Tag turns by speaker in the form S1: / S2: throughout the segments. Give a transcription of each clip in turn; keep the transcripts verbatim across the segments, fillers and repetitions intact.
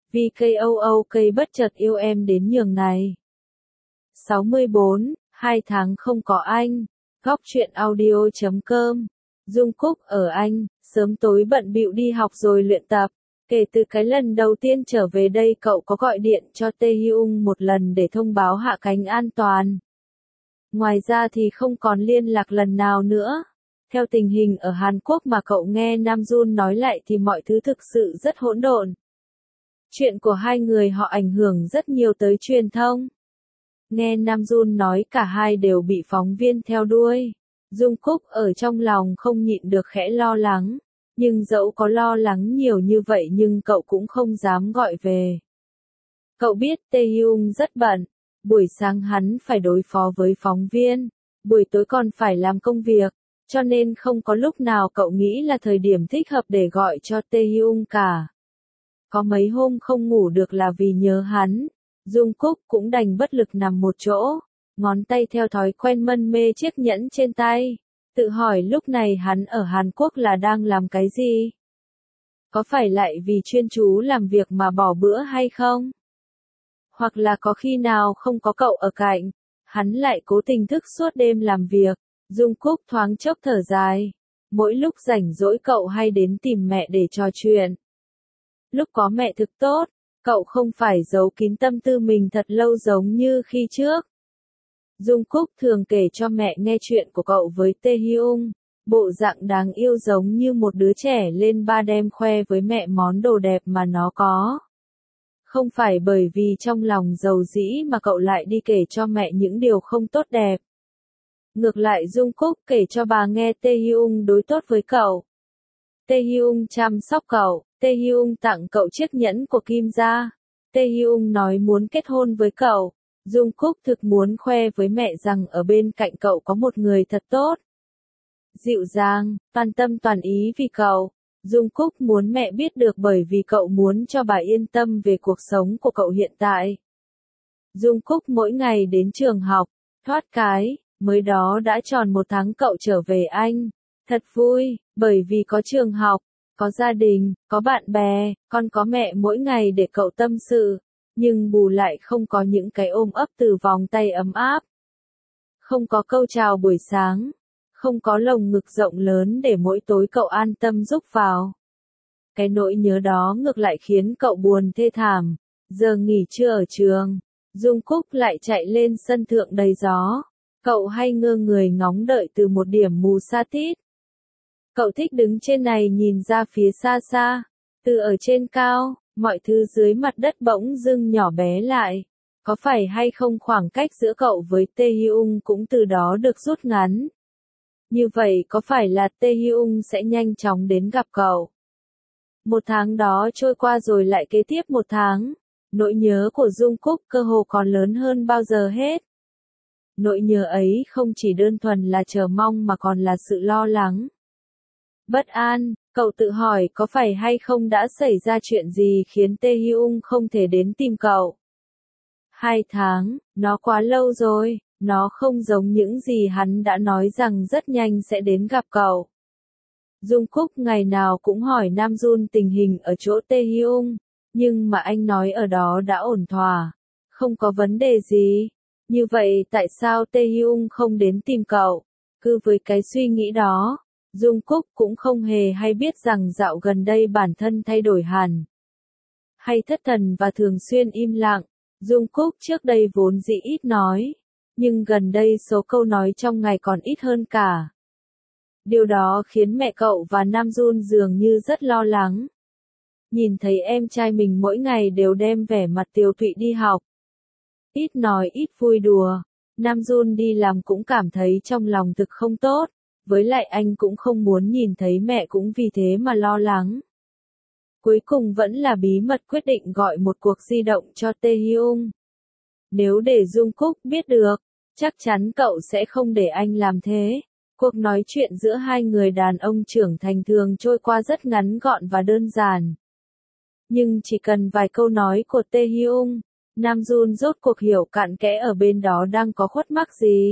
S1: vì ca o o ca bất chợt yêu em đến nhường này. sáu mươi bốn, hai tháng không có anh. Góc truyện audio chấm com. Jungkook ở Anh, sớm tối bận bịu đi học rồi luyện tập. Kể từ cái lần đầu tiên trở về đây cậu có gọi điện cho Taehyung một lần để thông báo hạ cánh an toàn. Ngoài ra thì không còn liên lạc lần nào nữa. Theo tình hình ở Hàn Quốc mà cậu nghe Namjoon nói lại thì mọi thứ thực sự rất hỗn độn. Chuyện của hai người họ ảnh hưởng rất nhiều tới truyền thông. Nghe Namjoon nói cả hai đều bị phóng viên theo đuôi. Jungkook ở trong lòng không nhịn được khẽ lo lắng. Nhưng dẫu có lo lắng nhiều như vậy nhưng cậu cũng không dám gọi về. Cậu biết Taehyung rất bận. Buổi sáng hắn phải đối phó với phóng viên. Buổi tối còn phải làm công việc. Cho nên không có lúc nào cậu nghĩ là thời điểm thích hợp để gọi cho Taehyung cả. Có mấy hôm không ngủ được là vì nhớ hắn. Jungkook cũng đành bất lực nằm một chỗ. Ngón tay theo thói quen mân mê chiếc nhẫn trên tay. Tự hỏi lúc này hắn ở Hàn Quốc là đang làm cái gì? Có phải lại vì chuyên chú làm việc mà bỏ bữa hay không? Hoặc là có khi nào không có cậu ở cạnh, hắn lại cố tình thức suốt đêm làm việc. Jungkook thoáng chốc thở dài. Mỗi lúc rảnh rỗi cậu hay đến tìm mẹ để trò chuyện. Lúc có mẹ thực tốt, cậu không phải giấu kín tâm tư mình thật lâu giống như khi trước. Jungkook thường kể cho mẹ nghe chuyện của cậu với Taehyung, bộ dạng đáng yêu giống như một đứa trẻ lên ba đem khoe với mẹ món đồ đẹp mà nó có. Không phải bởi vì trong lòng giàu dĩ mà cậu lại đi kể cho mẹ những điều không tốt đẹp. Ngược lại Jungkook kể cho bà nghe Taehyung đối tốt với cậu. Taehyung chăm sóc cậu, Taehyung tặng cậu chiếc nhẫn của Kim gia. Taehyung nói muốn kết hôn với cậu. Jungkook thực muốn khoe với mẹ rằng ở bên cạnh cậu có một người thật tốt. Dịu dàng, toàn tâm toàn ý vì cậu. Jungkook muốn mẹ biết được bởi vì cậu muốn cho bà yên tâm về cuộc sống của cậu hiện tại. Jungkook mỗi ngày đến trường học, thoát cái, mới đó đã tròn một tháng cậu trở về Anh. Thật vui, bởi vì có trường học, có gia đình, có bạn bè, còn có mẹ mỗi ngày để cậu tâm sự. Nhưng bù lại không có những cái ôm ấp từ vòng tay ấm áp. Không có câu chào buổi sáng. Không có lồng ngực rộng lớn để mỗi tối cậu an tâm rúc vào. Cái nỗi nhớ đó ngược lại khiến cậu buồn thê thảm. Giờ nghỉ trưa ở trường, Jungkook lại chạy lên sân thượng đầy gió. Cậu hay ngơ người ngóng đợi từ một điểm mù sa tít. Cậu thích đứng trên này nhìn ra phía xa xa. Từ ở trên cao, mọi thứ dưới mặt đất bỗng dưng nhỏ bé lại. Có phải hay không khoảng cách giữa cậu với Taehyung cũng từ đó được rút ngắn? Như vậy có phải là Taehyung sẽ nhanh chóng đến gặp cậu? Một tháng đó trôi qua rồi lại kế tiếp một tháng. Nỗi nhớ của Jungkook cơ hồ còn lớn hơn bao giờ hết. Nỗi nhớ ấy không chỉ đơn thuần là chờ mong mà còn là sự lo lắng. Bất an, cậu tự hỏi có phải hay không đã xảy ra chuyện gì khiến Taehyung không thể đến tìm cậu. Hai tháng, nó quá lâu rồi, nó không giống những gì hắn đã nói rằng rất nhanh sẽ đến gặp cậu. Jungkook ngày nào cũng hỏi Namjoon tình hình ở chỗ Taehyung, nhưng mà anh nói ở đó đã ổn thỏa, không có vấn đề gì. Như vậy tại sao Taehyung không đến tìm cậu? Cứ với cái suy nghĩ đó, Jungkook cũng không hề hay biết rằng dạo gần đây bản thân thay đổi hẳn. Hay thất thần và thường xuyên im lặng, Jungkook trước đây vốn dĩ ít nói, nhưng gần đây số câu nói trong ngày còn ít hơn cả. Điều đó khiến mẹ cậu và Namjoon dường như rất lo lắng. Nhìn thấy em trai mình mỗi ngày đều đem vẻ mặt tiều tụy đi học. Ít nói ít vui đùa, Namjoon đi làm cũng cảm thấy trong lòng thực không tốt. Với lại anh cũng không muốn nhìn thấy mẹ cũng vì thế mà lo lắng. Cuối cùng vẫn là bí mật quyết định gọi một cuộc di động cho Taehyung. Nếu để Jungkook biết được, chắc chắn cậu sẽ không để anh làm thế. Cuộc nói chuyện giữa hai người đàn ông trưởng thành thường trôi qua rất ngắn gọn và đơn giản. Nhưng chỉ cần vài câu nói của Taehyung, Namjoon rốt cuộc hiểu cặn kẽ ở bên đó đang có khuất mắc gì.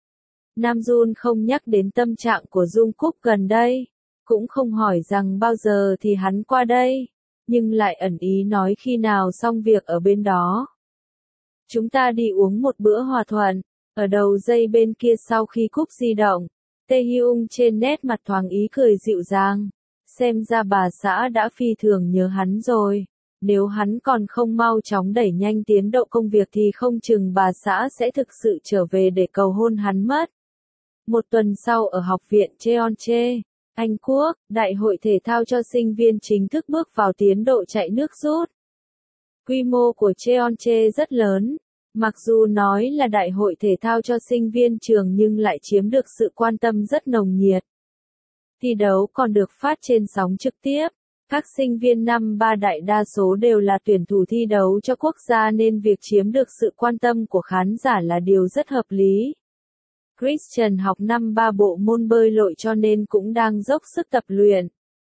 S1: Namjoon không nhắc đến tâm trạng của Jungkook gần đây, cũng không hỏi rằng bao giờ thì hắn qua đây. nhưng lại ẩn ý nói khi nào xong việc ở bên đó. Chúng ta đi uống một bữa hòa thuận. Ở đầu dây bên kia sau khi cúp di động, Taehyung trên nét mặt thoáng ý cười dịu dàng. Xem ra bà xã đã phi thường nhớ hắn rồi. Nếu hắn còn không mau chóng đẩy nhanh tiến độ công việc thì không chừng bà xã sẽ thực sự trở về để cầu hôn hắn mất. Một tuần sau ở học viện Cheonche, Anh Quốc, đại hội thể thao cho sinh viên chính thức bước vào tiến độ chạy nước rút. Quy mô của Cheonche rất lớn. Mặc dù nói là đại hội thể thao cho sinh viên trường nhưng lại chiếm được sự quan tâm rất nồng nhiệt. Thi đấu còn được phát trên sóng trực tiếp. Các sinh viên năm ba đại đa số đều là tuyển thủ thi đấu cho quốc gia nên việc chiếm được sự quan tâm của khán giả là điều rất hợp lý. Christian học năm ba bộ môn bơi lội cho nên cũng đang dốc sức tập luyện.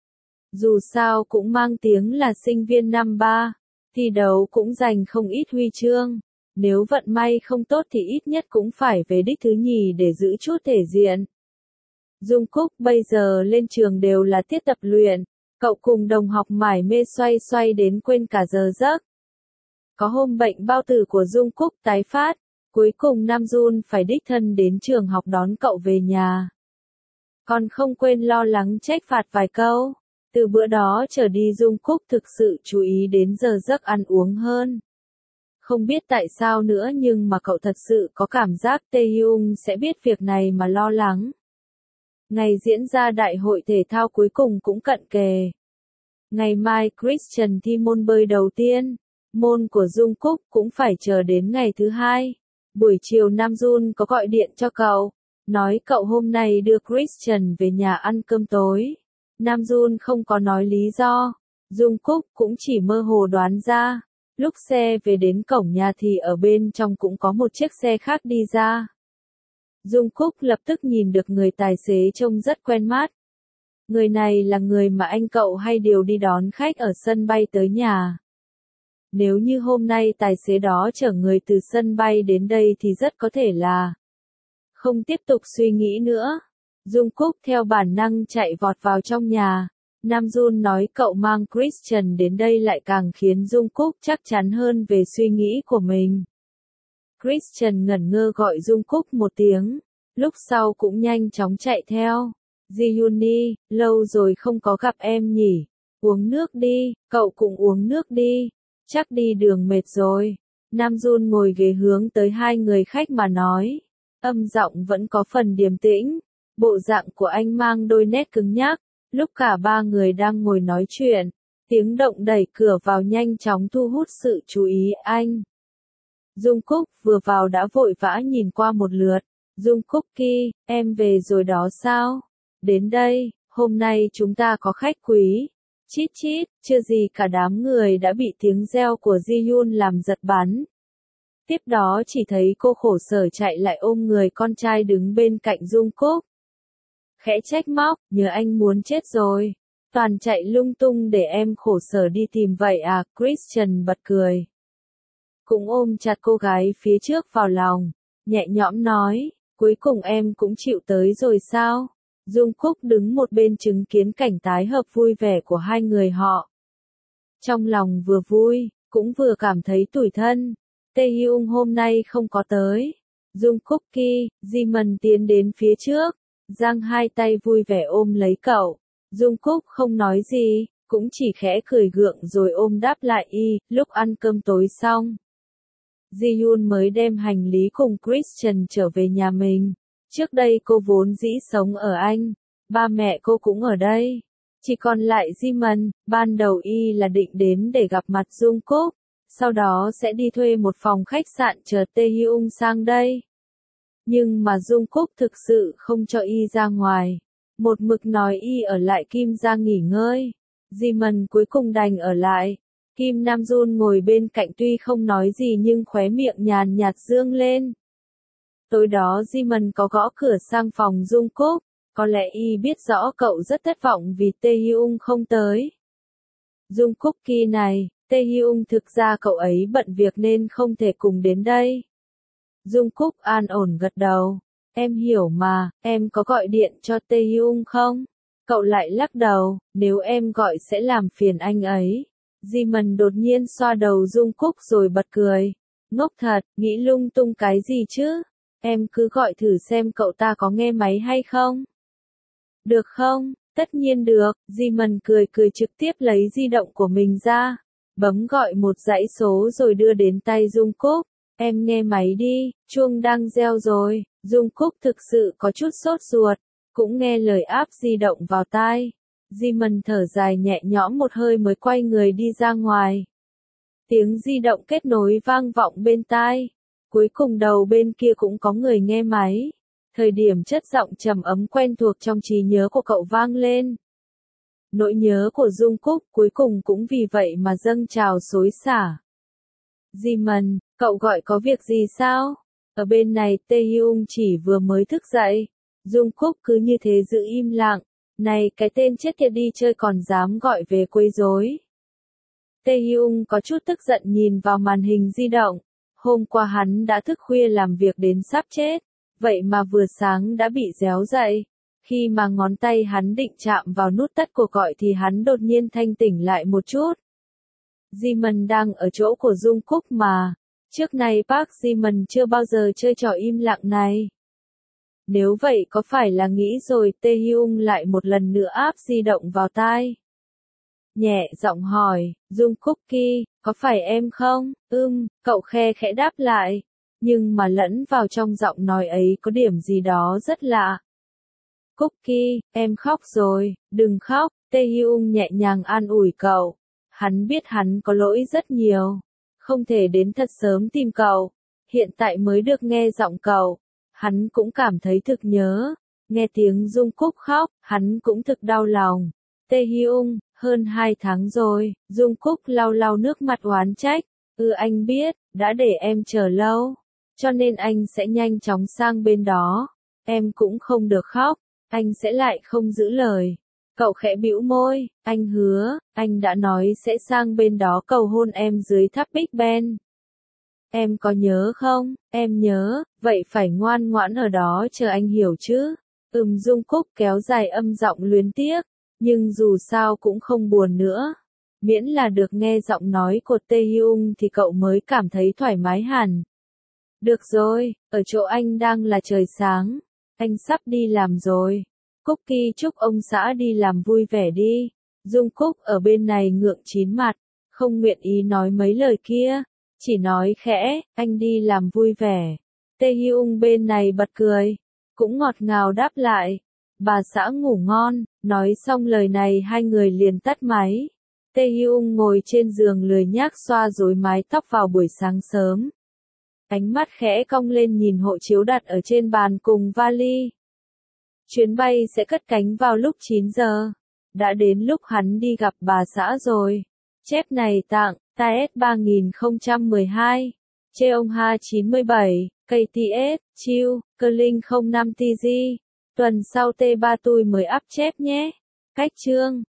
S1: Dù sao cũng mang tiếng là sinh viên năm ba, thi đấu cũng giành không ít huy chương. Nếu vận may không tốt thì ít nhất cũng phải về đích thứ nhì để giữ chút thể diện. Jungkook bây giờ lên trường đều là tiết tập luyện, cậu cùng đồng học mải mê xoay xoay đến quên cả giờ giấc. Có hôm bệnh bao tử của Jungkook tái phát, cuối cùng Namjoon phải đích thân đến trường học đón cậu về nhà. Còn không quên lo lắng trách phạt vài câu. Từ bữa đó trở đi Jungkook thực sự chú ý đến giờ giấc ăn uống hơn. Không biết tại sao nữa nhưng mà cậu thật sự có cảm giác Taehyung sẽ biết việc này mà lo lắng. Ngày diễn ra đại hội thể thao cuối cùng cũng cận kề. Ngày mai Christian thi môn bơi đầu tiên, môn của Jungkook cũng phải chờ đến ngày thứ hai. Buổi chiều Namjoon có gọi điện cho cậu, nói cậu hôm nay đưa Christian về nhà ăn cơm tối. Namjoon không có nói lý do, Jungkook cũng chỉ mơ hồ đoán ra. Lúc xe về đến cổng nhà thì ở bên trong cũng có một chiếc xe khác đi ra. Jungkook lập tức nhìn được người tài xế trông rất quen mắt. Người này là người mà anh cậu hay điều đi đón khách ở sân bay tới nhà. Nếu như hôm nay tài xế đó chở người từ sân bay đến đây thì rất có thể là... Không tiếp tục suy nghĩ nữa. Jungkook theo bản năng chạy vọt vào trong nhà. Namjoon nói cậu mang Christian đến đây lại càng khiến Jungkook chắc chắn hơn về suy nghĩ của mình. Christian ngẩn ngơ gọi Jungkook một tiếng, lúc sau cũng nhanh chóng chạy theo. Ji-Yuni, lâu rồi không có gặp em nhỉ, uống nước đi, cậu cũng uống nước đi, chắc đi đường mệt rồi. Namjoon ngồi ghế hướng tới hai người khách mà nói, âm giọng vẫn có phần điềm tĩnh, bộ dạng của anh mang đôi nét cứng nhắc. Lúc cả ba người đang ngồi nói chuyện, tiếng động đẩy cửa vào nhanh chóng thu hút sự chú ý anh. Jungkook vừa vào đã vội vã nhìn qua một lượt. Jungkook ki, em về rồi đó sao? Đến đây, hôm nay chúng ta có khách quý. Chít chít, chưa gì cả đám người đã bị tiếng reo của Ji-Yoon làm giật bắn. Tiếp đó chỉ thấy cô khổ sở chạy lại ôm người con trai đứng bên cạnh Jungkook. Khẽ trách móc, nhớ anh muốn chết rồi. Toàn chạy lung tung để em khổ sở đi tìm vậy à, Christian bật cười. Cũng ôm chặt cô gái phía trước vào lòng, nhẹ nhõm nói, cuối cùng em cũng chịu tới rồi sao? Jungkook đứng một bên chứng kiến cảnh tái hợp vui vẻ của hai người họ. Trong lòng vừa vui, cũng vừa cảm thấy tủi thân. Taehyung hôm nay không có tới. Jungkook ki, Jimin tiến đến phía trước. Giang hai tay vui vẻ ôm lấy cậu. Jungkook không nói gì, cũng chỉ khẽ cười gượng rồi ôm đáp lại y. Lúc ăn cơm tối xong, Ji-Yoon mới đem hành lý cùng Christian trở về nhà mình. Trước đây cô vốn dĩ sống ở Anh, ba mẹ cô cũng ở đây. Chỉ còn lại Jimin, ban đầu y là định đến để gặp mặt Jungkook, sau đó sẽ đi thuê một phòng khách sạn chờ Taehyung sang đây. Nhưng mà Jungkook thực sự không cho y ra ngoài. Một mực nói y ở lại Kim ra nghỉ ngơi. Jimin cuối cùng đành ở lại. Kim Namjoon ngồi bên cạnh tuy không nói gì nhưng khóe miệng nhàn nhạt dương lên. Tối đó Jimin có gõ cửa sang phòng Jungkook. Có lẽ y biết rõ cậu rất thất vọng vì Taehyung không tới. Jungkook ki này, Taehyung thực ra cậu ấy bận việc nên không thể cùng đến đây. Jungkook an ổn gật đầu. Em hiểu mà, em có gọi điện cho Taehyung không? Cậu lại lắc đầu, nếu em gọi sẽ làm phiền anh ấy. Di-mần đột nhiên xoa đầu Dung Cúc rồi bật cười. Ngốc thật, nghĩ lung tung cái gì chứ? Em cứ gọi thử xem cậu ta có nghe máy hay không? Được không? Tất nhiên được, Di-mần cười cười trực tiếp lấy di động của mình ra. Bấm gọi một dãy số rồi đưa đến tay Dung Cúc. Em nghe máy đi, chuông đang reo rồi. Dung Cúc thực sự có chút sốt ruột, cũng nghe lời áp di động vào tai. Di-mần thở dài nhẹ nhõm một hơi mới quay người đi ra ngoài. Tiếng di động kết nối vang vọng bên tai. Cuối cùng đầu bên kia cũng có người nghe máy. Thời điểm chất giọng trầm ấm quen thuộc trong trí nhớ của cậu vang lên. Nỗi nhớ của Dung Cúc cuối cùng cũng vì vậy mà dâng trào xối xả. Di-mần, cậu gọi có việc gì sao? Ở bên này Tae-hyung chỉ vừa mới thức dậy. Dung Cúc cứ như thế giữ im lặng. Này cái tên chết tiệt đi chơi còn dám gọi về quấy rối. Tae-hyung có chút tức giận nhìn vào màn hình di động. Hôm qua hắn đã thức khuya làm việc đến sắp chết. Vậy mà vừa sáng đã bị réo dậy. Khi mà ngón tay hắn định chạm vào nút tắt cuộc gọi thì hắn đột nhiên thanh tỉnh lại một chút. Di-mần đang ở chỗ của Dung Cúc mà. Trước này Park Ji-mần chưa bao giờ chơi trò im lặng này. Nếu vậy có phải là nghĩ rồi Tae-hyung lại một lần nữa áp di động vào tai. Nhẹ giọng hỏi, Dung Cúc Ki, có phải em không? Ưm, cậu khe khẽ đáp lại. Nhưng mà lẫn vào trong giọng nói ấy có điểm gì đó rất lạ. Cookie, em khóc rồi, đừng khóc, Tae-hyung nhẹ nhàng an ủi cậu. Hắn biết hắn có lỗi rất nhiều. Không thể đến thật sớm tìm cậu. Hiện tại mới được nghe giọng cậu. Hắn cũng cảm thấy thực nhớ. Nghe tiếng Dung Cúc khóc, hắn cũng thực đau lòng. Tae-hyung, hơn hai tháng rồi, Dung Cúc lau lau nước mặt oán trách. Ừ anh biết, đã để em chờ lâu. Cho nên anh sẽ nhanh chóng sang bên đó. Em cũng không được khóc. Anh sẽ lại không giữ lời. Cậu khẽ bĩu môi, anh hứa, anh đã nói sẽ sang bên đó cầu hôn em dưới tháp Big Ben. Em có nhớ không? Em nhớ, vậy phải ngoan ngoãn ở đó chờ anh hiểu chứ. Ừm Dung Cúc kéo dài âm giọng luyến tiếc, nhưng dù sao cũng không buồn nữa. Miễn là được nghe giọng nói của Tae-hyung thì cậu mới cảm thấy thoải mái hẳn. Được rồi, ở chỗ anh đang là trời sáng. Anh sắp đi làm rồi. Cookie chúc ông xã đi làm vui vẻ đi. Dung Cúc ở bên này ngượng chín mặt, không nguyện ý nói mấy lời kia. Chỉ nói khẽ, anh đi làm vui vẻ. Tae-hyung bên này bật cười, cũng ngọt ngào đáp lại. Bà xã ngủ ngon, nói xong lời này hai người liền tắt máy. Tae-hyung ngồi trên giường lười nhác xoa rối mái tóc vào buổi sáng sớm. Ánh mắt khẽ cong lên nhìn hộ chiếu đặt ở trên bàn cùng vali. Chuyến bay sẽ cất cánh vào lúc chín giờ. Đã đến lúc hắn đi gặp bà xã rồi. Chép này tặng, Taes ba không một hai, Cheongha chín mươi bảy, ca tê ét, Chill, Kerling không năm tê giê. Tuần sau T ba tôi mới up chép nhé. Cách chương